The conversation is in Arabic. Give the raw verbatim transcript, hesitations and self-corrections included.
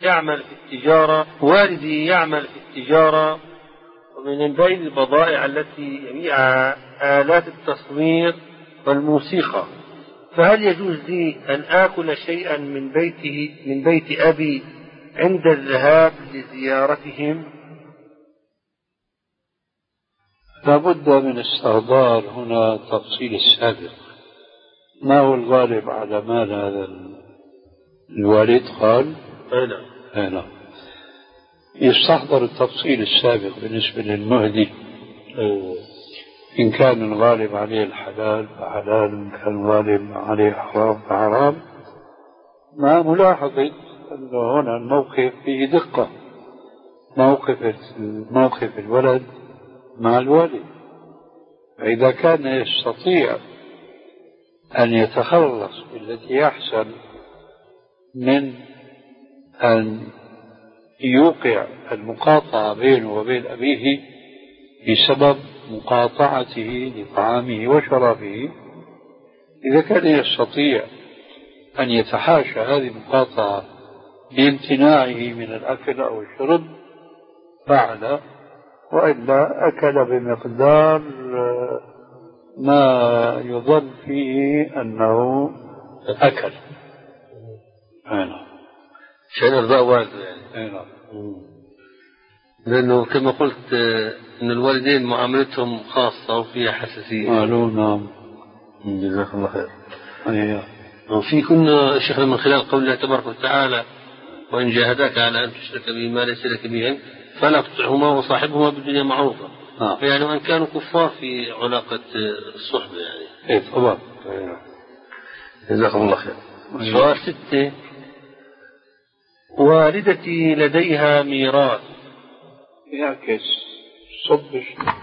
يعمل في التجارة والدي يعمل في التجارة، ومن بين البضائع التي يبيعها آلات التصوير والموسيقى، فهل يجوز لي أن آكل شيئا من بيته من بيت أبي عند الذهاب لزيارتهم؟ لابد من استحضار هنا تفصيل السابق. ما هو الغالب على مال هذا الوالد؟ قال أنا أنا يستحضر التفصيل السابق بالنسبة للمهدي. إن كان الغالب عليه الحلال فحلال، إن كان الغالب عليه حرام فحرام، مع ملاحظة أن هنا الموقف فيه دقة، موقف موقف الولد مع الوالد. فإذا كان يستطيع أن يتخلص بالتي أحسن من أن يوقع المقاطعة بينه وبين أبيه بسبب مقاطعته لطعامه وشرابه، إذا كان يستطيع أن يتحاشى هذه المقاطعة بامتناعه من الأكل أو الشرب فعل، وإلا أكل بمقدار ما يظن فيه أنه أكل. أنا عشان إرضاء والده يعني. أنا لأنه كما قلت أن الوالدين معاملتهم خاصة وفيها حساسية. قالوا نعم. جزاك الله خير. أيوه. وفي كنا شيخنا من خلال قول الله تبارك وتعالى: وإن جاهداك على أن تشرك به ما ليس لك به فلا تطعهما وصاحبهما بالدنيا معروفا. آه. يعني وإن كانوا كفار في علاقة الصحبة يعني. إيه طبعا. جزاكم الله خير. سؤال ستة: والدتي لديها ميراث. يعكس صبش